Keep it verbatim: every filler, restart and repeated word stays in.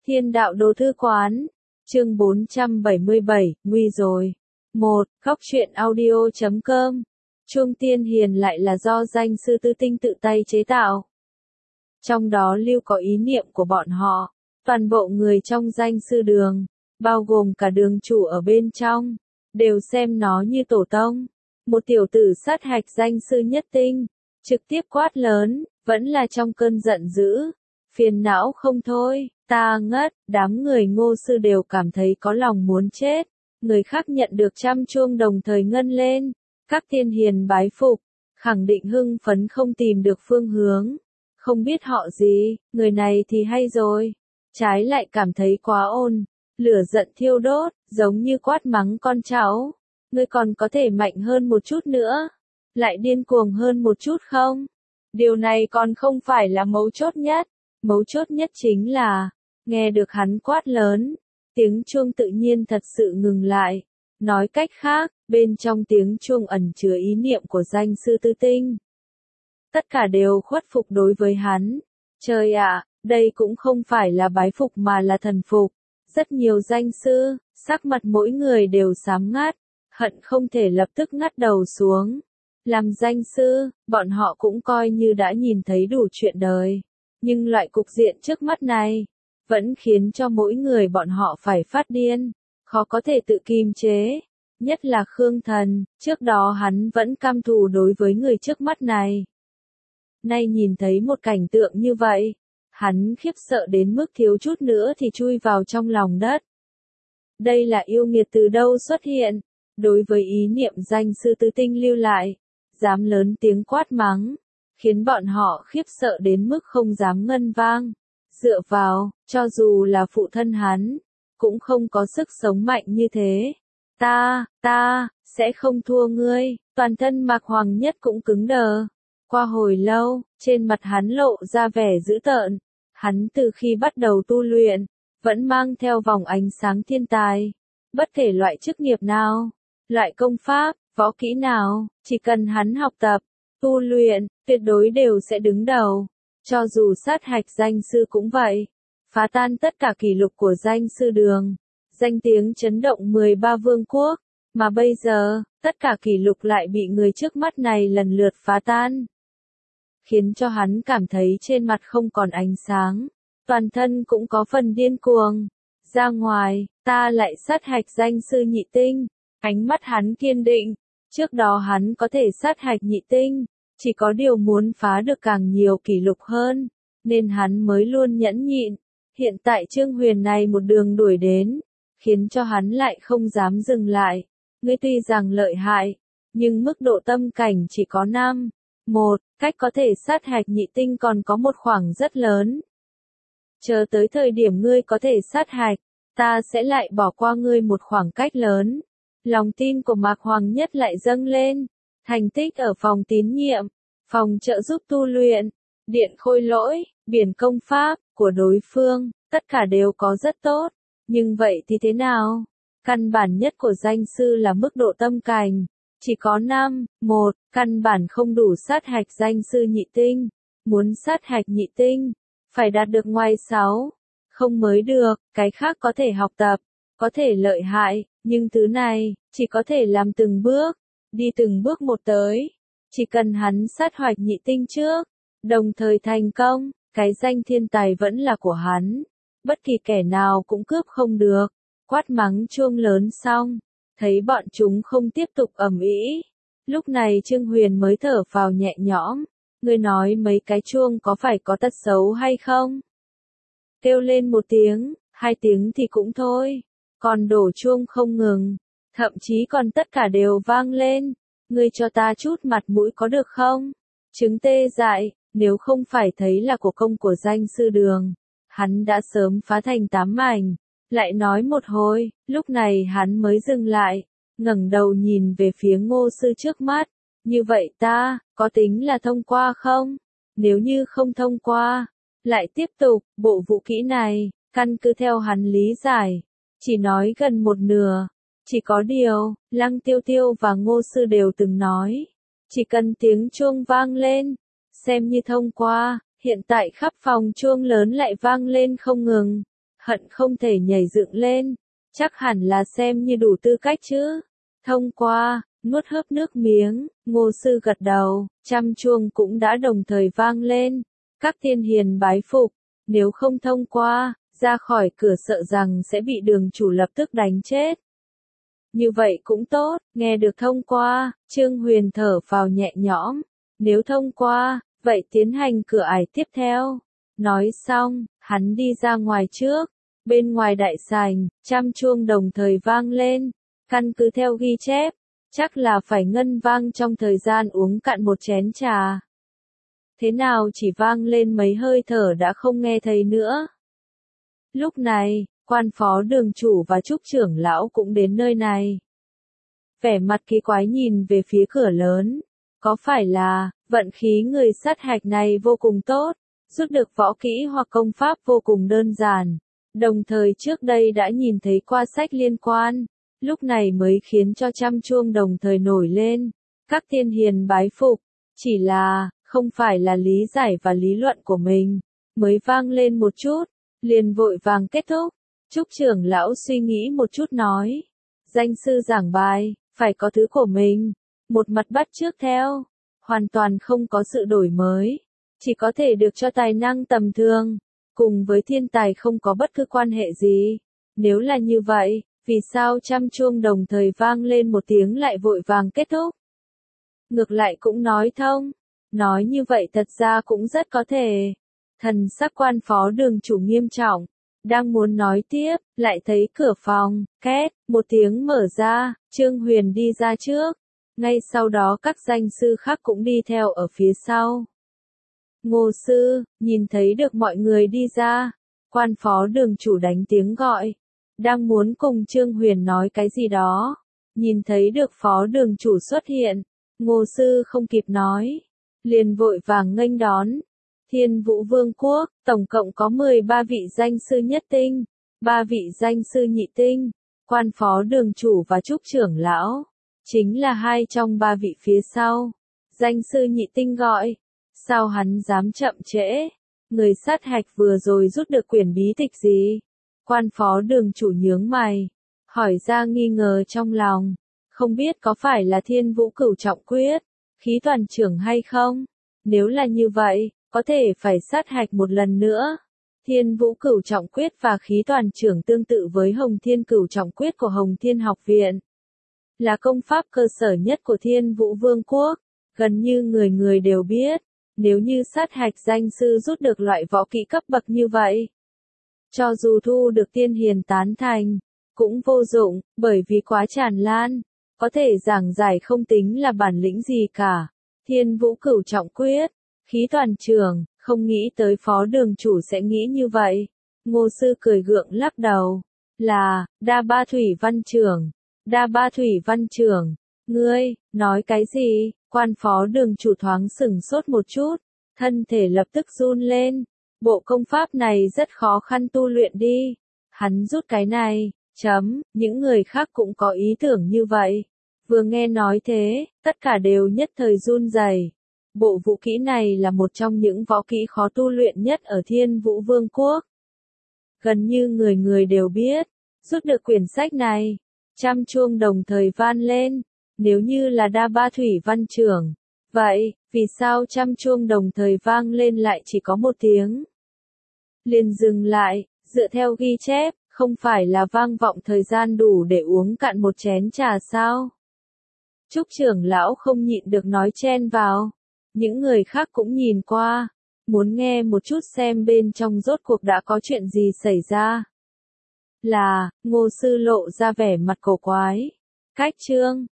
Thiên đạo đồ thư quán, chương bốn trăm bảy mươi bảy, nguy rồi. một. Góc truyện audio chấm com. Chuông Tiên Hiền lại là do danh sư Tư Tinh tự tay chế tạo. Trong đó lưu có ý niệm của bọn họ, toàn bộ người trong danh sư đường, bao gồm cả đường chủ ở bên trong, đều xem nó như tổ tông. Một tiểu tử sát hạch danh sư nhất tinh, trực tiếp quát lớn, vẫn là trong cơn giận dữ, phiền não không thôi, ta ngất, đám người Ngô sư đều cảm thấy có lòng muốn chết. Người khác nhận được trăm chuông đồng thời ngân lên, các tiên hiền bái phục, khẳng định hưng phấn không tìm được phương hướng. Không biết họ gì, người này thì hay rồi. Trái lại cảm thấy quá ôn, lửa giận thiêu đốt, giống như quát mắng con cháu. Ngươi còn có thể mạnh hơn một chút nữa, lại điên cuồng hơn một chút không? Điều này còn không phải là mấu chốt nhất, mấu chốt nhất chính là, nghe được hắn quát lớn, tiếng chuông tự nhiên thật sự ngừng lại. Nói cách khác, bên trong tiếng chuông ẩn chứa ý niệm của danh sư Tư Tinh. Tất cả đều khuất phục đối với hắn. Trời ạ, đây cũng không phải là bái phục mà là thần phục. Rất nhiều danh sư, sắc mặt mỗi người đều xám ngắt, hận không thể lập tức ngắt đầu xuống. Làm danh sư, bọn họ cũng coi như đã nhìn thấy đủ chuyện đời. Nhưng loại cục diện trước mắt này, vẫn khiến cho mỗi người bọn họ phải phát điên, khó có thể tự kiềm chế. Nhất là Khương Thần, trước đó hắn vẫn căm thù đối với người trước mắt này. Nay nhìn thấy một cảnh tượng như vậy, hắn khiếp sợ đến mức thiếu chút nữa thì chui vào trong lòng đất. Đây là yêu nghiệt từ đâu xuất hiện, đối với ý niệm danh sư Tư Tinh lưu lại, dám lớn tiếng quát mắng, khiến bọn họ khiếp sợ đến mức không dám ngân vang. Dựa vào, cho dù là phụ thân hắn, cũng không có sức sống mạnh như thế. Ta, ta, sẽ không thua ngươi, toàn thân Mạc Hoàng Nhất cũng cứng đờ. Qua hồi lâu, trên mặt hắn lộ ra vẻ dữ tợn. Hắn từ khi bắt đầu tu luyện, vẫn mang theo vòng ánh sáng thiên tài. Bất kể loại chức nghiệp nào, loại công pháp, võ kỹ nào, chỉ cần hắn học tập, tu luyện, tuyệt đối đều sẽ đứng đầu. Cho dù sát hạch danh sư cũng vậy, phá tan tất cả kỷ lục của danh sư đường, danh tiếng chấn động mười ba vương quốc, mà bây giờ, tất cả kỷ lục lại bị người trước mắt này lần lượt phá tan. Khiến cho hắn cảm thấy trên mặt không còn ánh sáng, toàn thân cũng có phần điên cuồng. Ra ngoài, ta lại sát hạch danh sư nhị tinh, ánh mắt hắn kiên định, trước đó hắn có thể sát hạch nhị tinh. Chỉ có điều muốn phá được càng nhiều kỷ lục hơn, nên hắn mới luôn nhẫn nhịn. Hiện tại Trương Huyền này một đường đuổi đến, khiến cho hắn lại không dám dừng lại. Ngươi tuy rằng lợi hại, nhưng mức độ tâm cảnh chỉ có năm. Một, cách có thể sát hạch nhị tinh còn có một khoảng rất lớn. Chờ tới thời điểm ngươi có thể sát hạch, ta sẽ lại bỏ qua ngươi một khoảng cách lớn. Lòng tin của Mạc Hoàng Nhất lại dâng lên. Thành tích ở phòng tín nhiệm, phòng trợ giúp tu luyện, điện khôi lỗi, biển công pháp của đối phương, tất cả đều có rất tốt. Nhưng vậy thì thế nào? Căn bản nhất của danh sư là mức độ tâm cảnh. Chỉ có năm. Một, căn bản không đủ sát hạch danh sư nhị tinh. Muốn sát hạch nhị tinh, phải đạt được ngoài sáu. Không mới được, cái khác có thể học tập, có thể lợi hại, nhưng thứ này, chỉ có thể làm từng bước. Đi từng bước một tới, chỉ cần hắn sát hoạch nhị tinh trước, đồng thời thành công, cái danh thiên tài vẫn là của hắn, bất kỳ kẻ nào cũng cướp không được. Quát mắng chuông lớn xong, thấy bọn chúng không tiếp tục ầm ĩ, lúc này Trương Huyền mới thở phào nhẹ nhõm. Ngươi nói mấy cái chuông có phải có tật xấu hay không? Kêu lên một tiếng, hai tiếng thì cũng thôi, còn đổ chuông không ngừng. Thậm chí còn tất cả đều vang lên. Ngươi cho ta chút mặt mũi có được không? Trứng tê dại, nếu không phải thấy là của công của danh sư đường, hắn đã sớm phá thành tám mảnh. Lại nói một hồi, lúc này hắn mới dừng lại, ngẩng đầu nhìn về phía Ngô sư trước mắt. Như vậy ta, có tính là thông qua không? Nếu như không thông qua, lại tiếp tục, bộ vũ kỹ này, căn cứ theo hắn lý giải, chỉ nói gần một nửa. Chỉ có điều, Lăng Tiêu Tiêu và Ngô Sư đều từng nói, chỉ cần tiếng chuông vang lên, xem như thông qua. Hiện tại khắp phòng chuông lớn lại vang lên không ngừng. hận không thể nhảy dựng lên, chắc hẳn là xem như đủ tư cách chứ. Thông qua, nuốt hớp nước miếng, Ngô Sư gật đầu, trăm chuông cũng đã đồng thời vang lên. Các tiên hiền bái phục, nếu không thông qua, ra khỏi cửa sợ rằng sẽ bị đường chủ lập tức đánh chết. Như vậy cũng tốt, nghe được thông qua, Trương Huyền thở phào nhẹ nhõm. Nếu thông qua, vậy tiến hành cửa ải tiếp theo. Nói xong, hắn đi ra ngoài trước. Bên ngoài đại sảnh, trăm chuông đồng thời vang lên. Căn cứ theo ghi chép, chắc là phải ngân vang trong thời gian uống cạn một chén trà. Thế nào chỉ vang lên mấy hơi thở đã không nghe thấy nữa. Lúc này, quan phó đường chủ và trúc trưởng lão cũng đến nơi này. Vẻ mặt kỳ quái nhìn về phía cửa lớn. Có phải là, vận khí người sát hạch này vô cùng tốt, rút được võ kỹ hoặc công pháp vô cùng đơn giản. Đồng thời trước đây đã nhìn thấy qua sách liên quan, lúc này mới khiến cho trăm chuông đồng thời nổi lên. Các tiên hiền bái phục, chỉ là, không phải là lý giải và lý luận của mình, mới vang lên một chút, liền vội vàng kết thúc. Trúc trưởng lão suy nghĩ một chút nói, danh sư giảng bài, phải có thứ của mình, một mặt bắt chước theo, hoàn toàn không có sự đổi mới, chỉ có thể được cho tài năng tầm thường, cùng với thiên tài không có bất cứ quan hệ gì. Nếu là như vậy, vì sao trăm chuông đồng thời vang lên một tiếng lại vội vàng kết thúc? Ngược lại cũng nói thông, nói như vậy thật ra cũng rất có thể. Thần sắc quan phó đường chủ nghiêm trọng, đang muốn nói tiếp, lại thấy cửa phòng, két, một tiếng mở ra, Trương Huyền đi ra trước. Ngay sau đó các danh sư khác cũng đi theo ở phía sau. Ngô sư, nhìn thấy được mọi người đi ra, quan phó đường chủ đánh tiếng gọi. Đang muốn cùng Trương Huyền nói cái gì đó. Nhìn thấy được phó đường chủ xuất hiện, Ngô sư không kịp nói, liền vội vàng nghênh đón. Thiên Vũ Vương quốc, tổng cộng có mười ba vị danh sư nhất tinh, ba vị danh sư nhị tinh, quan phó đường chủ và trúc trưởng lão, chính là hai trong ba vị phía sau. Danh sư nhị tinh gọi, sao hắn dám chậm trễ, người sát hạch vừa rồi rút được quyển bí tịch gì? Quan phó đường chủ nhướng mày, hỏi ra nghi ngờ trong lòng, không biết có phải là Thiên Vũ Cửu Trọng Quyết, khí toàn trưởng hay không? Nếu là như vậy, có thể phải sát hạch một lần nữa. Thiên Vũ Cửu Trọng Quyết và khí toàn trưởng tương tự với Hồng Thiên Cửu Trọng Quyết của Hồng Thiên Học Viện. Là công pháp cơ sở nhất của Thiên Vũ Vương quốc, gần như người người đều biết. Nếu như sát hạch danh sư rút được loại võ kỹ cấp bậc như vậy, cho dù thu được tiên hiền tán thành, cũng vô dụng, bởi vì quá tràn lan, có thể giảng giải không tính là bản lĩnh gì cả. Thiên Vũ Cửu Trọng Quyết, khí toàn trường, không nghĩ tới phó đường chủ sẽ nghĩ như vậy. Ngô sư cười gượng lắc đầu, là, đa ba thủy văn trưởng, đa ba thủy văn trưởng, ngươi, nói cái gì? Quan phó đường chủ thoáng sửng sốt một chút, thân thể lập tức run lên. Bộ công pháp này rất khó khăn tu luyện đi. Hắn rút cái này, chấm, những người khác cũng có ý tưởng như vậy. Vừa nghe nói thế, tất cả đều nhất thời run rẩy. Bộ vũ kỹ này là một trong những võ kỹ khó tu luyện nhất ở Thiên Vũ Vương quốc. Gần như người người đều biết, rút được quyển sách này, trăm chuông đồng thời van lên. Nếu như là đa ba thủy văn trưởng, vậy, vì sao trăm chuông đồng thời vang lên lại chỉ có một tiếng? Liền dừng lại, dựa theo ghi chép, không phải là vang vọng thời gian đủ để uống cạn một chén trà sao? Trúc trưởng lão không nhịn được nói chen vào. Những người khác cũng nhìn qua, muốn nghe một chút xem bên trong rốt cuộc đã có chuyện gì xảy ra. Là, Ngô sư lộ ra vẻ mặt cổ quái. Cách chương